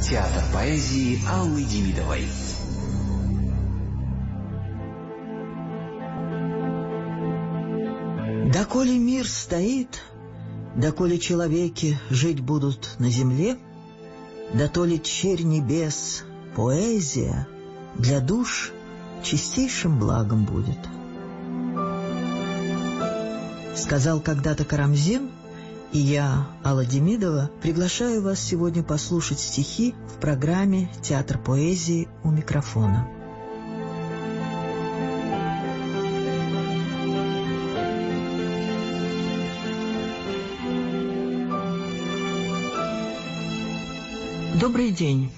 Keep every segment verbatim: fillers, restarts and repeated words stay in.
Театр поэзии Аллы Демидовой. Доколе мир стоит, доколе человеки жить будут на земле, дотоле черь небес, поэзия для душ чистейшим благом будет. Сказал когда-то Карамзин, и я, Алла Демидова, приглашаю вас сегодня послушать стихи в программе «Театр поэзии» у микрофона. Добрый день.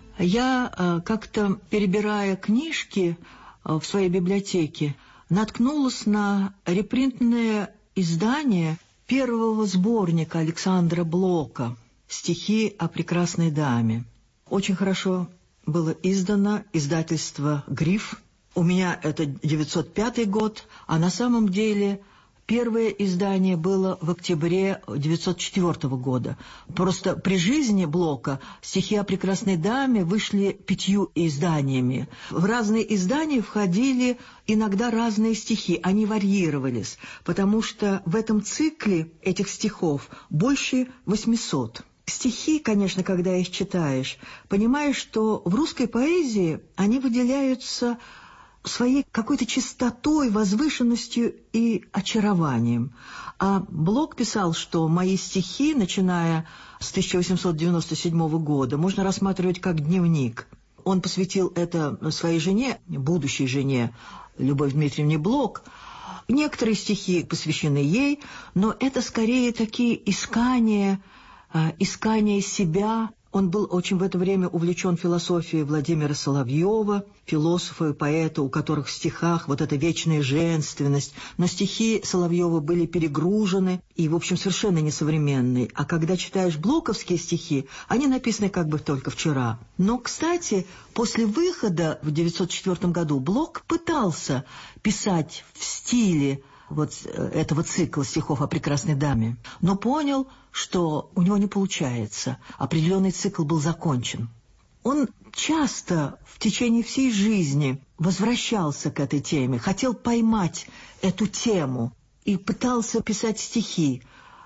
Я э, как-то, перебирая книжки э, в своей библиотеке, наткнулась на репринтное издание первого сборника Александра Блока «Стихи о прекрасной даме». Очень хорошо было издано, издательство «Гриф». У меня это девятьсот пятый год, а на самом деле первое издание было в октябре девятьсот четвёртого года. Просто при жизни Блока «Стихи о прекрасной даме» вышли пятью изданиями. В разные издания входили иногда разные стихи, они варьировались, потому что в этом цикле этих стихов больше восьмисот. Стихи, конечно, когда их читаешь, понимаешь, что в русской поэзии они выделяются своей какой-то чистотой, возвышенностью и очарованием. А Блок писал, что мои стихи, начиная с тысяча восемьсот девяносто седьмого года, можно рассматривать как дневник. Он посвятил это своей жене, будущей жене, Любовь Дмитриевне Блок. Некоторые стихи посвящены ей, но это скорее такие искания, искания себя. Он был очень в это время увлечен философией Владимира Соловьева, философа и поэта, у которых в стихах вот эта вечная женственность. Но стихи Соловьева были перегружены и, в общем, совершенно несовременные. А когда читаешь блоковские стихи, они написаны как бы только вчера. Но, кстати, после выхода в девятьсот четвёртом году Блок пытался писать в стиле вот этого цикла стихов о прекрасной даме, но понял, что у него не получается. Определенный цикл был закончен. Он часто в течение всей жизни возвращался к этой теме, хотел поймать эту тему и пытался писать стихи,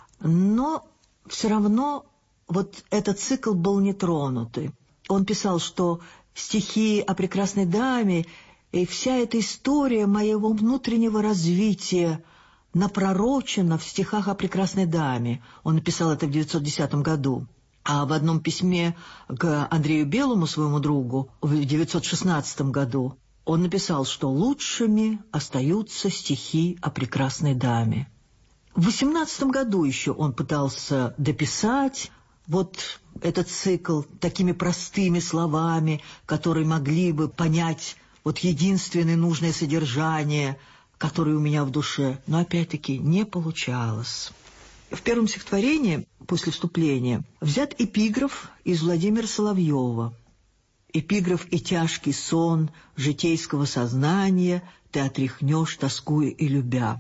но все равно вот этот цикл был не тронутый. Он писал, что стихи о прекрасной даме и вся эта история моего внутреннего развития напророчена в стихах о прекрасной даме. Он написал это в девятьсот десятом году. А в одном письме к Андрею Белому, своему другу, в девятьсот шестнадцатом году, он написал, что лучшими остаются стихи о прекрасной даме. В восемнадцатом году еще он пытался дописать вот этот цикл такими простыми словами, которые могли бы понять вот единственное нужное содержание, которое у меня в душе, но опять-таки не получалось. В первом стихотворении, после вступления, взят эпиграф из Владимира Соловьева. Эпиграф и тяжкий сон житейского сознания ты отряхнешь, тоскуя и любя.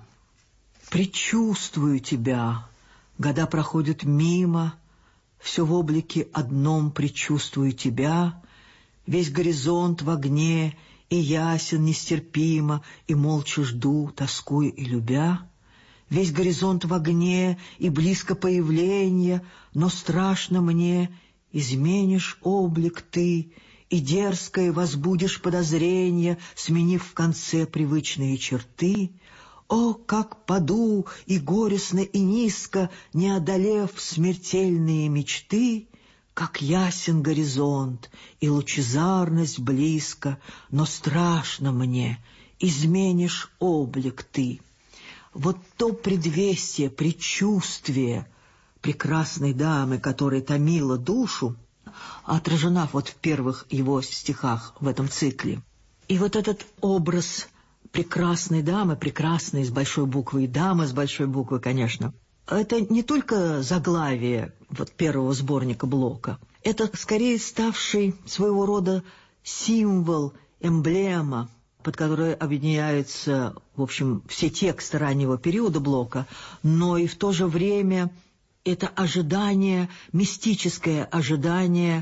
Предчувствую тебя, года проходят мимо, все в облике одном предчувствую тебя, весь горизонт в огне, и ясен нестерпимо, и молча жду, тоскуя и любя. Весь горизонт в огне, и близко появление, но страшно мне, изменишь облик ты, и дерзкое возбудишь подозрение, сменив в конце привычные черты. О, как паду, и горестно, и низко, не одолев смертельные мечты, как ясен горизонт, и лучезарность близко, но страшно мне, изменишь облик ты. Вот то предвестие, предчувствие прекрасной дамы, которая томила душу, отражена вот в первых его стихах в этом цикле. И вот этот образ прекрасной дамы, прекрасной с большой буквы и дамы с большой буквы, конечно, это не только заглавие вот первого сборника Блока, это скорее ставший своего рода символ, эмблема, под которой объединяются, в общем, все тексты раннего периода Блока, но и в то же время это ожидание, мистическое ожидание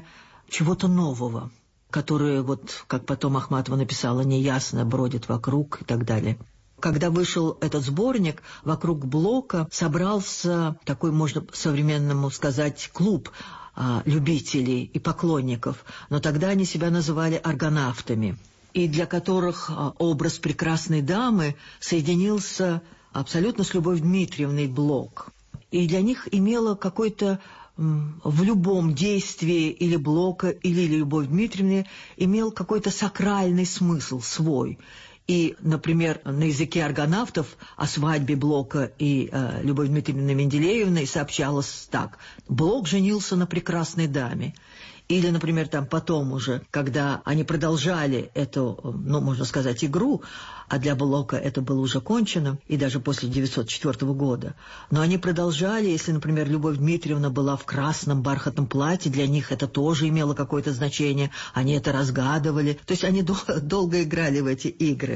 чего-то нового, которое, вот, как потом Ахматова написала, неясно бродит вокруг и так далее. Когда вышел этот сборник, вокруг Блока собрался такой, можно современному сказать, клуб а, любителей и поклонников, но тогда они себя называли аргонавтами, и для которых а, образ прекрасной дамы соединился абсолютно с Любовью Дмитриевной Блок. И для них имело какой-то м, в любом действии или Блока, или Любовь Дмитриевны имел какой-то сакральный смысл свой. И, например, на языке аргонавтов о свадьбе Блока и э, Любовь Дмитриевны Менделеевны сообщалось так: Блок женился на прекрасной даме. Или, например, там потом уже, когда они продолжали эту, ну, можно сказать, игру, а для Блока это было уже кончено, и даже после девятьсот четвёртого года, но они продолжали, если, например, Любовь Дмитриевна была в красном бархатном платье, для них это тоже имело какое-то значение, они это разгадывали, то есть они дол- долго играли в эти игры.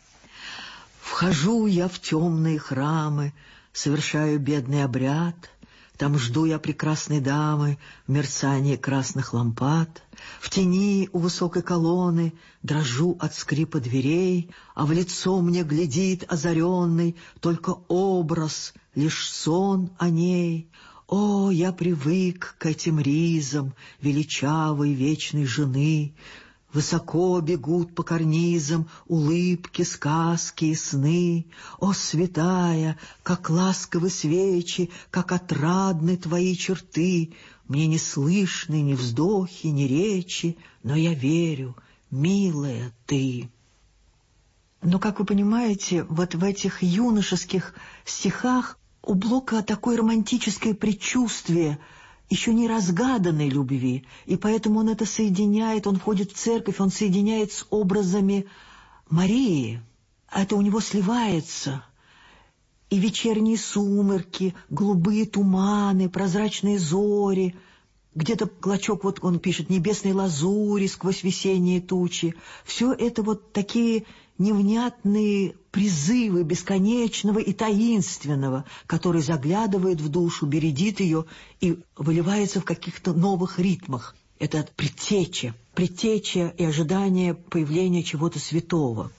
«Вхожу я в темные храмы, совершаю бедный обряд». Там жду я прекрасной дамы в мерцании красных лампад. В тени у высокой колонны дрожу от скрипа дверей, а в лицо мне глядит озаренный только образ, лишь сон о ней. О, я привык к этим ризам величавой вечной жены. Высоко бегут по карнизам улыбки, сказки и сны. О, святая, как ласковы свечи, как отрадны твои черты! Мне не слышны ни вздохи, ни речи, но я верю, милая ты. Но, как вы понимаете, вот в этих юношеских стихах у Блока такое романтическое предчувствие еще не разгаданной любви, и поэтому он это соединяет, он входит в церковь, он соединяет с образами Марии, это у него сливается. И вечерние сумерки, голубые туманы, прозрачные зори, где-то клочок, вот он пишет, небесной лазури сквозь весенние тучи. Все это вот такие невнятные призывы бесконечного и таинственного, который заглядывает в душу, бередит ее и выливается в каких-то новых ритмах. Это предтеча, предтеча и ожидание появления чего-то святого.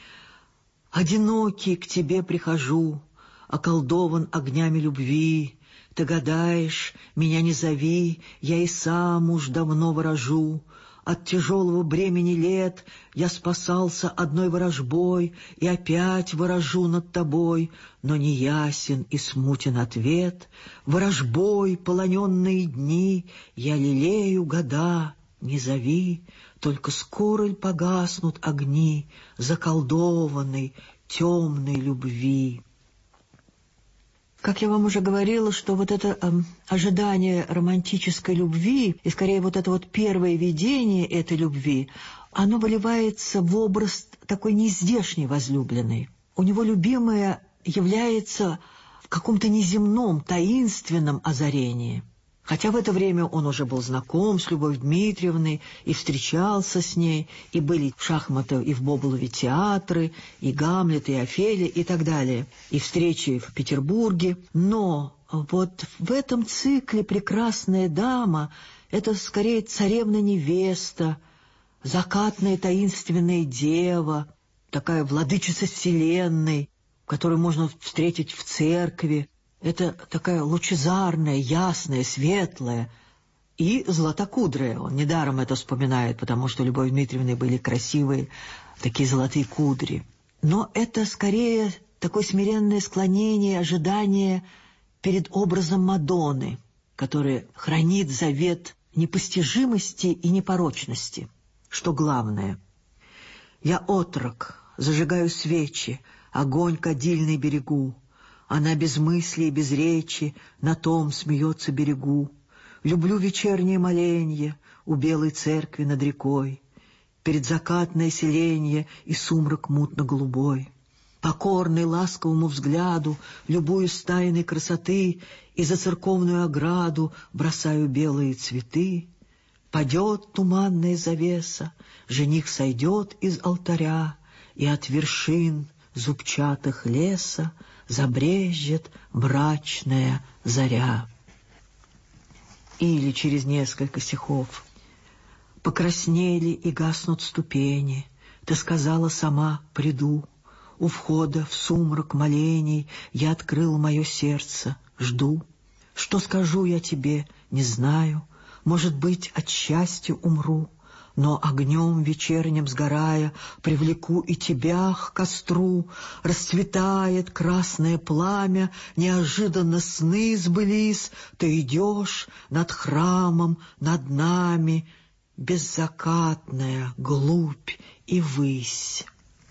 «Одинокий к тебе прихожу, околдован огнями любви. Ты гадаешь, меня не зови, я и сам уж давно ворожу. От тяжелого бремени лет я спасался одной ворожбой и опять ворожу над тобой, но не ясен и смутен ответ. Ворожбой полоненные дни я лелею года, не зови, только скоро ль погаснут огни заколдованной темной любви». Как я вам уже говорила, что вот это э, ожидание романтической любви, и скорее вот это вот первое видение этой любви, оно выливается в образ такой нездешней возлюбленной. У него любимая является в каком-то неземном, таинственном озарении. Хотя в это время он уже был знаком с Любовью Дмитриевной и встречался с ней, и были в Шахматове и в Боболове театры, и Гамлет, и Офелия, и так далее, и встречи в Петербурге. Но вот в этом цикле «Прекрасная дама» — это скорее царевна-невеста, закатная таинственная дева, такая владычица вселенной, которую можно встретить в церкви. Это такая лучезарная, ясная, светлая и златокудрая. Он недаром это вспоминает, потому что у Любови Дмитриевны были красивые такие золотые кудри. Но это скорее такое смиренное склонение, ожидание перед образом Мадонны, которая хранит завет непостижимости и непорочности. Что главное: «Я отрок, зажигаю свечи, огонь кадильный берегу. Она без мысли и без речи на том смеется берегу. Люблю вечернее моленье у белой церкви над рекой, перед закатное селенье и сумрак мутно-голубой. Покорный ласковому взгляду, любуюсь тайной красоты, и за церковную ограду бросаю белые цветы. Падет туманная завеса, жених сойдет из алтаря, и от вершин зубчатых леса забрезжет мрачная заря». Или через несколько стихов: Покраснели и гаснут ступени. Ты сказала сама: приду. У входа в сумрак молений я открыл мое сердце, жду. Что скажу я тебе, не знаю, может быть, от счастья умру, но огнем вечерним сгорая привлеку и тебя к костру. Расцветает красное пламя, неожиданно сны сбылись. Ты идешь над храмом, над нами, беззакатная глубь и высь.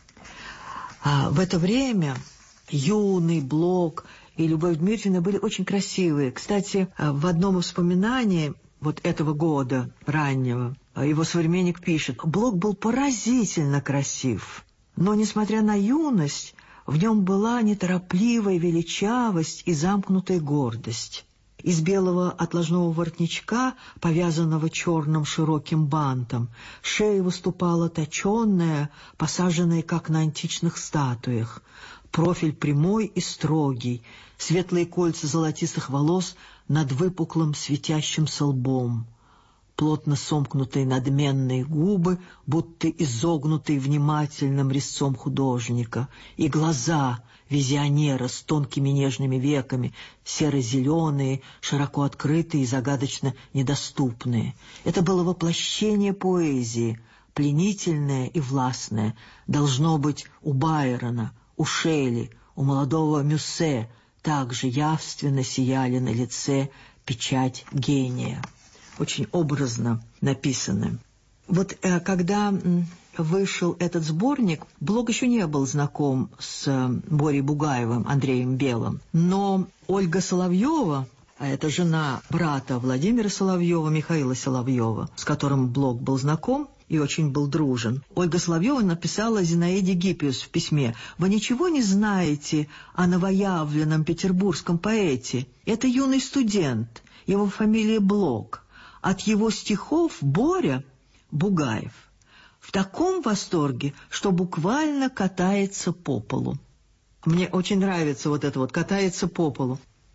А в это время юный Блок и Любовь Дмитриевна были очень красивые. Кстати, в одном из воспоминаний вот этого года раннего его современник пишет: Блок был поразительно красив, но, несмотря на юность, в нем была неторопливая величавость и замкнутая гордость. Из белого отложного воротничка, повязанного черным широким бантом, шея выступала точенная, посаженная, как на античных статуях. Профиль прямой и строгий, светлые кольца золотистых волос над выпуклым светящимся лбом, плотно сомкнутые надменные губы, будто изогнутые внимательным резцом художника, и глаза визионера с тонкими нежными веками, серо-зеленые, широко открытые и загадочно недоступные. Это было воплощение поэзии, пленительное и властное. Должно быть, у Байрона, у Шелли, у молодого Мюссе также явственно сияли на лице печать гения. Очень образно написаны. Вот э, когда м, вышел этот сборник, Блок еще не был знаком с э, Борей Бугаевым, Андреем Белым. Но Ольга Соловьева, а это жена брата Владимира Соловьева, Михаила Соловьева, с которым Блок был знаком и очень был дружен, Ольга Соловьева написала Зинаиде Гиппиус в письме: «Вы ничего не знаете о новоявленном петербургском поэте? Это юный студент, его фамилия Блок. От его стихов Боря Бугаев в таком восторге, что буквально катается по полу». Мне очень нравится вот это вот «катается по полу».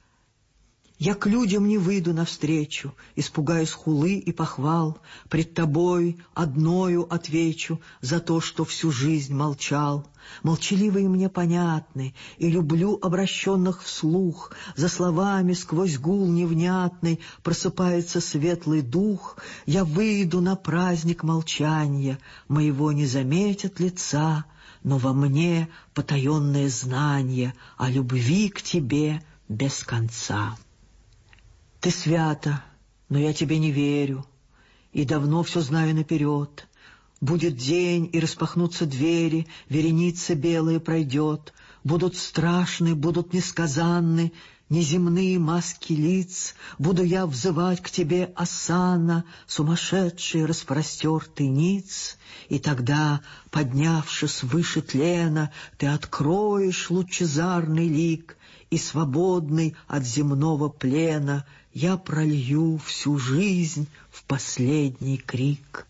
«Я к людям не выйду навстречу, испугаюсь хулы и похвал, пред тобой одною отвечу за то, что всю жизнь молчал. Молчаливые мне понятны, и люблю обращенных вслух, за словами сквозь гул невнятный просыпается светлый дух. Я выйду на праздник молчания, моего не заметят лица, но во мне потаенное знание о любви к тебе без конца». Ты свята, но я тебе не верю, и давно все знаю наперед. Будет день, и распахнутся двери, вереница белая пройдет. Будут страшны, будут несказанны неземные маски лиц. Буду я взывать к тебе осанна, сумасшедший распростертый ниц. И тогда, поднявшись выше тлена, ты откроешь лучезарный лик, и, свободный от земного плена, я пролью всю жизнь в последний крик.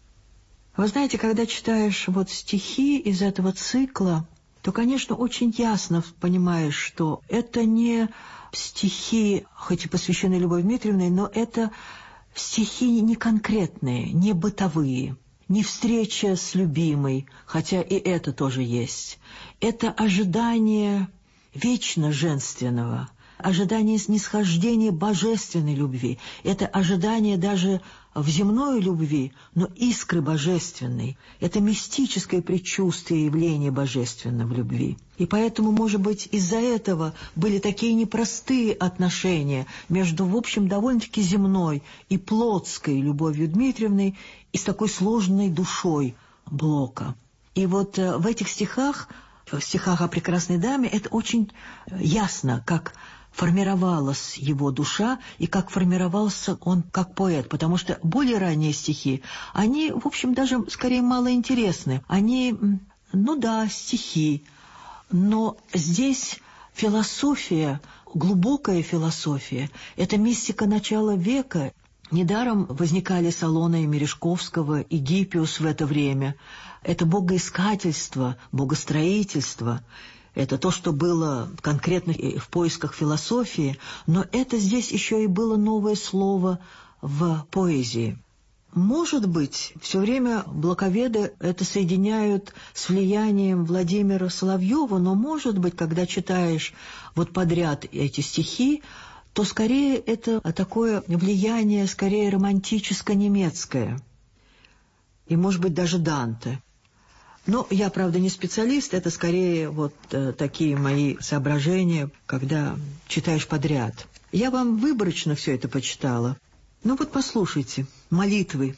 Вы знаете, когда читаешь вот стихи из этого цикла, то, конечно, очень ясно понимаешь, что это не стихи, хоть и посвященные Любови Дмитриевне, но это стихи не конкретные, не бытовые, не встреча с любимой, хотя и это тоже есть. Это ожидание вечно женственного, ожидание снисхождения божественной любви. Это ожидание даже в земной любви, но искры божественной. Это мистическое предчувствие явления божественного в любви. И поэтому, может быть, из-за этого были такие непростые отношения между, в общем, довольно-таки земной и плотской Любовью Дмитриевной и с такой сложной душой Блока. И вот э, в этих стихах, в стихах о прекрасной даме, это очень ясно, как формировалась его душа и как формировался он как поэт, потому что более ранние стихи, они, в общем, даже скорее малоинтересны. Они, ну да, стихи, но здесь философия, глубокая философия, это мистика начала века. Недаром возникали салоны Мережковского и Гиппиус в это время. Это богоискательство, богостроительство. Это то, что было конкретно в поисках философии, но это здесь еще и было новое слово в поэзии. Может быть, все время блоковеды это соединяют с влиянием Владимира Соловьева, но, может быть, когда читаешь вот подряд эти стихи, то скорее это такое влияние, скорее романтическо-немецкое. И, может быть, даже Данте. Но я, правда, не специалист, это скорее вот э, такие мои соображения, когда читаешь подряд. Я вам выборочно все это почитала. Ну вот послушайте, молитвы.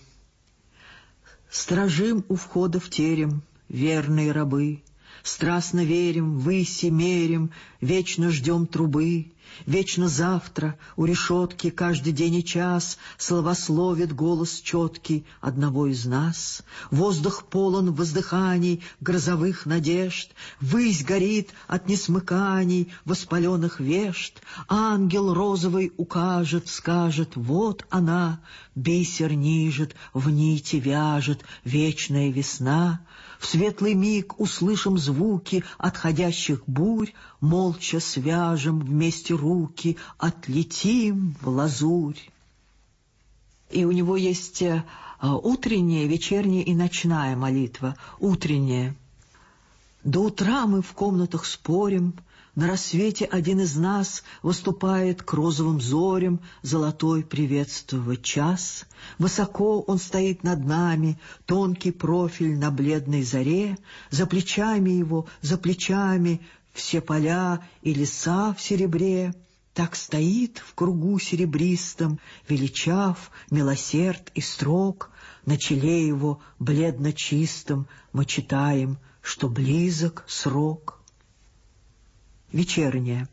«Стражим у входа в терем, верные рабы, страстно верим, выси мерим, вечно ждем трубы, вечно завтра у решетки каждый день и час славословит голос четкий одного из нас. Воздух полон воздыханий, грозовых надежд, высь горит от несмыканий воспаленных вежд. Ангел розовый укажет, скажет: вот она, бисер нижет, в нити вяжет вечная весна. В светлый миг услышим звуки отходящих бурь, молча свяжем вместе руки, отлетим в лазурь». И у него есть утренняя, вечерняя и ночная молитва. Утренняя. «До утра мы в комнатах спорим, на рассвете один из нас выступает к розовым зорям золотой приветствовать час. Высоко он стоит над нами, тонкий профиль на бледной заре, за плечами его, за плечами все поля и леса в серебре. Так стоит в кругу серебристом, величав, милосерд и строг. На челе его бледно чистом мы читаем, что близок срок». Вечерняя.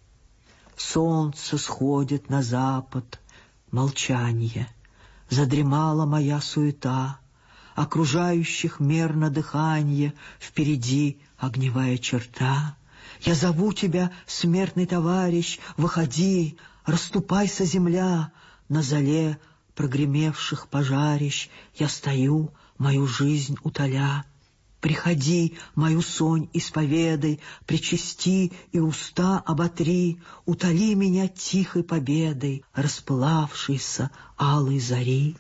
Солнце сходит на запад, молчание. Задремала моя суета, окружающих мерно дыхание, впереди огневая черта. Я зову тебя, смертный товарищ, выходи, расступайся, земля. На зале прогремевших пожарищ я стою, мою жизнь утоля. Приходи, мою сонь исповедай, причасти и уста оботри, утоли меня тихой победой, распылавшейся алой зари.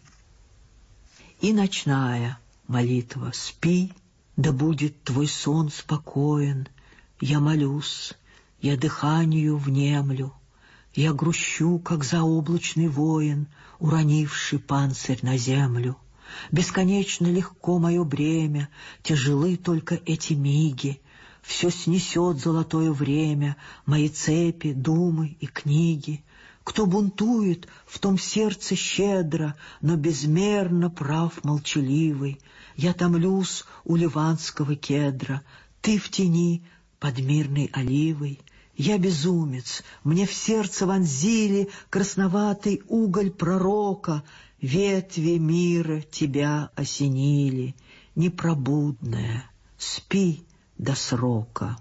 И ночная молитва. Спи, да будет твой сон спокоен. Я молюсь, я дыханию внемлю, я грущу, как заоблачный воин, уронивший панцирь на землю. Бесконечно легко мое бремя, тяжелы только эти миги. Все снесет золотое время, мои цепи, думы и книги. Кто бунтует, в том сердце щедро, но безмерно прав молчаливый. Я томлюсь у ливанского кедра, ты в тени под мирной оливой. Я безумец, мне в сердце вонзили красноватый уголь пророка. Ветви мира тебя осенили, непробудная, спи до срока.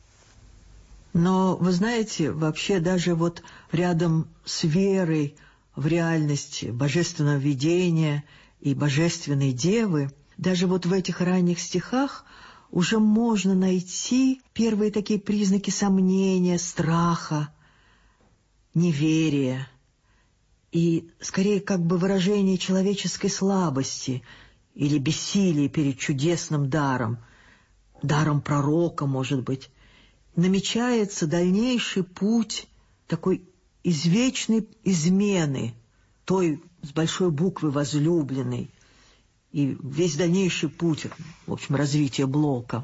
Но, вы знаете, вообще даже вот рядом с верой в реальность божественного видения и божественной девы, даже вот в этих ранних стихах уже можно найти первые такие признаки сомнения, страха, неверия. И скорее как бы выражение человеческой слабости или бессилия перед чудесным даром, даром пророка, может быть, намечается дальнейший путь такой извечной измены, той с большой буквы возлюбленной, и весь дальнейший путь, в общем, развития Блока.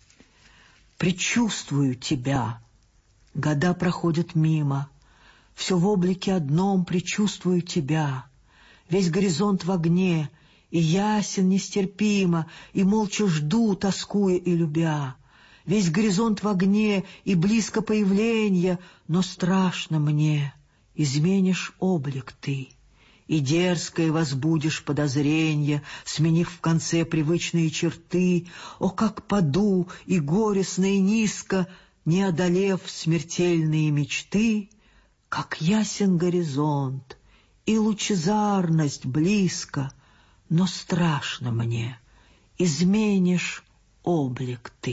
«Предчувствую тебя, года проходят мимо, все в облике одном предчувствую тебя. Весь горизонт в огне, и ясен нестерпимо, и молча жду, тоскуя и любя. Весь горизонт в огне, и близко появления, но страшно мне, изменишь облик ты, и дерзкое возбудишь подозренье, сменив в конце привычные черты. О, как паду, и горестно, и низко, не одолев смертельные мечты, как ясен горизонт, и лучезарность близко, но страшно мне, изменишь облик ты».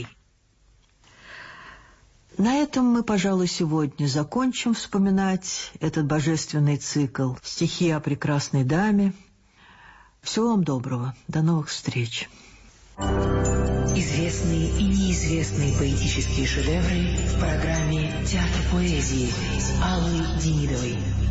На этом мы, пожалуй, сегодня закончим вспоминать этот божественный цикл «Стихи о прекрасной даме». Всего вам доброго. До новых встреч. Известные и неизвестные поэтические шедевры в программе «Театр поэзии» Аллы Демидовой.